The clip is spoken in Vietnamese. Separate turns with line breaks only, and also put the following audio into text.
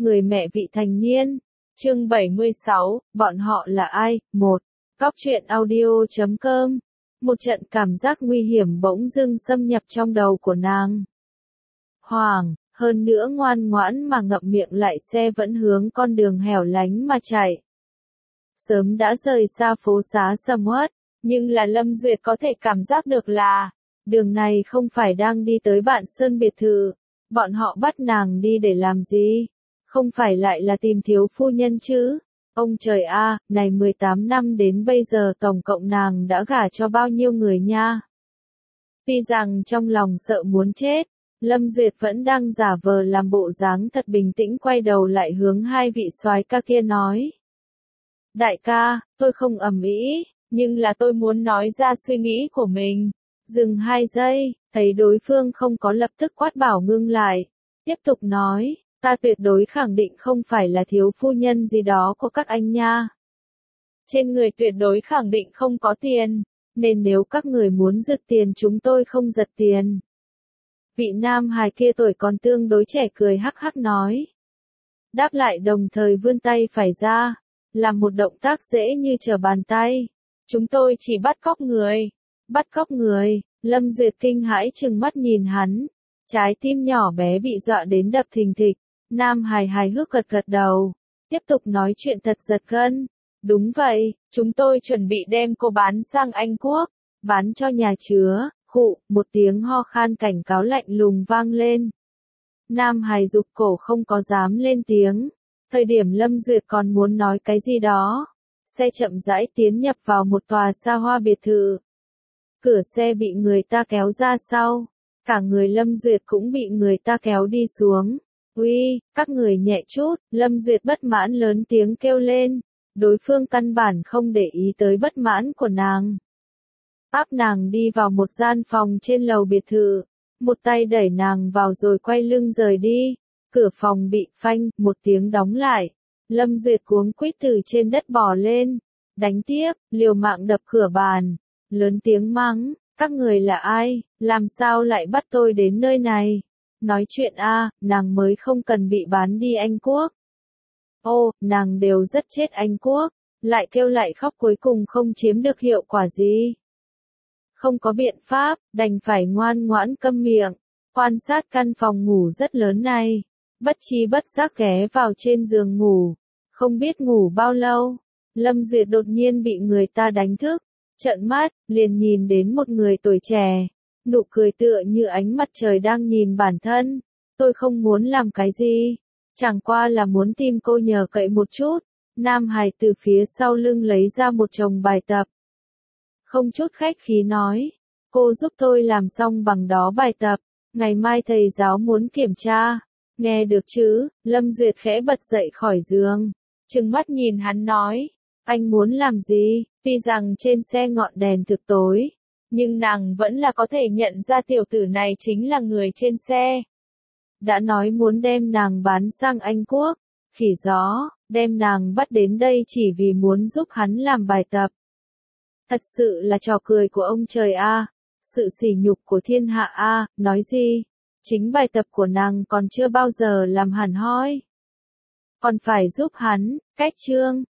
Người mẹ vị thành niên. Chương 76, bọn họ là ai? 1. Góc truyện audio.com. Một trận cảm giác nguy hiểm bỗng dưng xâm nhập trong đầu của nàng. Hoàng, hơn nữa ngoan ngoãn mà ngậm miệng lại xe vẫn hướng con đường hẻo lánh mà chạy. Sớm đã rời xa phố xá sầm uất, nhưng là Lâm Duyệt có thể cảm giác được là, đường này không phải đang đi tới Bạn Sơn biệt thự. Bọn họ bắt nàng đi để làm gì? Không phải lại là tìm thiếu phu nhân chứ? Ông trời a, này 18 năm đến bây giờ tổng cộng nàng đã gả cho bao nhiêu người nha? Tuy rằng trong lòng sợ muốn chết, Lâm Duyệt vẫn đang giả vờ làm bộ dáng thật bình tĩnh, quay đầu lại hướng hai vị soái ca kia nói. Đại ca, tôi không ầm ĩ, nhưng là tôi muốn nói ra suy nghĩ của mình. Dừng 2 giây, thấy đối phương không có lập tức quát bảo ngưng lại. Tiếp tục nói, ta tuyệt đối khẳng định không phải là thiếu phu nhân gì đó của các anh nha. Trên người tuyệt đối khẳng định không có tiền, nên nếu các người muốn giật tiền chúng tôi không giật tiền. Vị nam hài kia tuổi còn tương đối trẻ cười hắc hắc nói. Đáp lại đồng thời vươn tay phải ra, làm một động tác dễ như trở bàn tay. Chúng tôi chỉ bắt cóc người. Bắt cóc người, Lâm Duyệt kinh hãi trừng mắt nhìn hắn. Trái tim nhỏ bé bị dọa đến đập thình thịch. Nam hài hài hước gật gật đầu. Tiếp tục nói chuyện thật giật gân. Đúng vậy, chúng tôi chuẩn bị đem cô bán sang Anh Quốc. Bán cho nhà chứa. Khụ, một tiếng ho khan cảnh cáo lạnh lùng vang lên. Nam hài rụt cổ không có dám lên tiếng. Thời điểm Lâm Duyệt còn muốn nói cái gì đó. Xe chậm rãi tiến nhập vào một tòa xa hoa biệt thự. Cửa xe bị người ta kéo ra sau. Cả người Lâm Duyệt cũng bị người ta kéo đi xuống. Uy, các người nhẹ chút, Lâm Duyệt bất mãn lớn tiếng kêu lên. Đối phương căn bản không để ý tới bất mãn của nàng. Áp nàng đi vào một gian phòng trên lầu biệt thự. Một tay đẩy nàng vào rồi quay lưng rời đi. Cửa phòng bị phanh, một tiếng đóng lại. Lâm Duyệt cuống quýt từ trên đất bò lên. Đánh tiếp, liều mạng đập cửa bàn. Lớn tiếng mắng, các người là ai, làm sao lại bắt tôi đến nơi này? Nói chuyện a, nàng mới không cần bị bán đi Anh Quốc. Ô, nàng đều rất chết Anh Quốc, lại kêu lại khóc cuối cùng không chiếm được hiệu quả gì. Không có biện pháp, đành phải ngoan ngoãn câm miệng, quan sát căn phòng ngủ rất lớn này. Bất chi bất giác ghé vào trên giường ngủ, không biết ngủ bao lâu. Lâm Duyệt đột nhiên bị người ta đánh thức. Trợn mắt, liền nhìn đến một người tuổi trẻ, nụ cười tựa như ánh mặt trời đang nhìn bản thân. Tôi không muốn làm cái gì, chẳng qua là muốn tìm cô nhờ cậy một chút. Nam hài từ phía sau lưng lấy ra một chồng bài tập. Không chút khách khí nói, cô giúp tôi làm xong bằng đó bài tập, ngày mai thầy giáo muốn kiểm tra. Nghe được chứ, Lâm Duyệt khẽ bật dậy khỏi giường, trừng mắt nhìn hắn nói. Anh muốn làm gì? Tuy rằng trên xe ngọn đèn thực tối, nhưng nàng vẫn là có thể nhận ra tiểu tử này chính là người trên xe. Đã nói muốn đem nàng bán sang Anh Quốc, khỉ gió, đem nàng bắt đến đây chỉ vì muốn giúp hắn làm bài tập. Thật sự là trò cười của ông trời a, sự sỉ nhục của thiên hạ a, nói gì? Chính bài tập của nàng còn chưa bao giờ làm hẳn hoi. Còn phải giúp hắn, cách chương.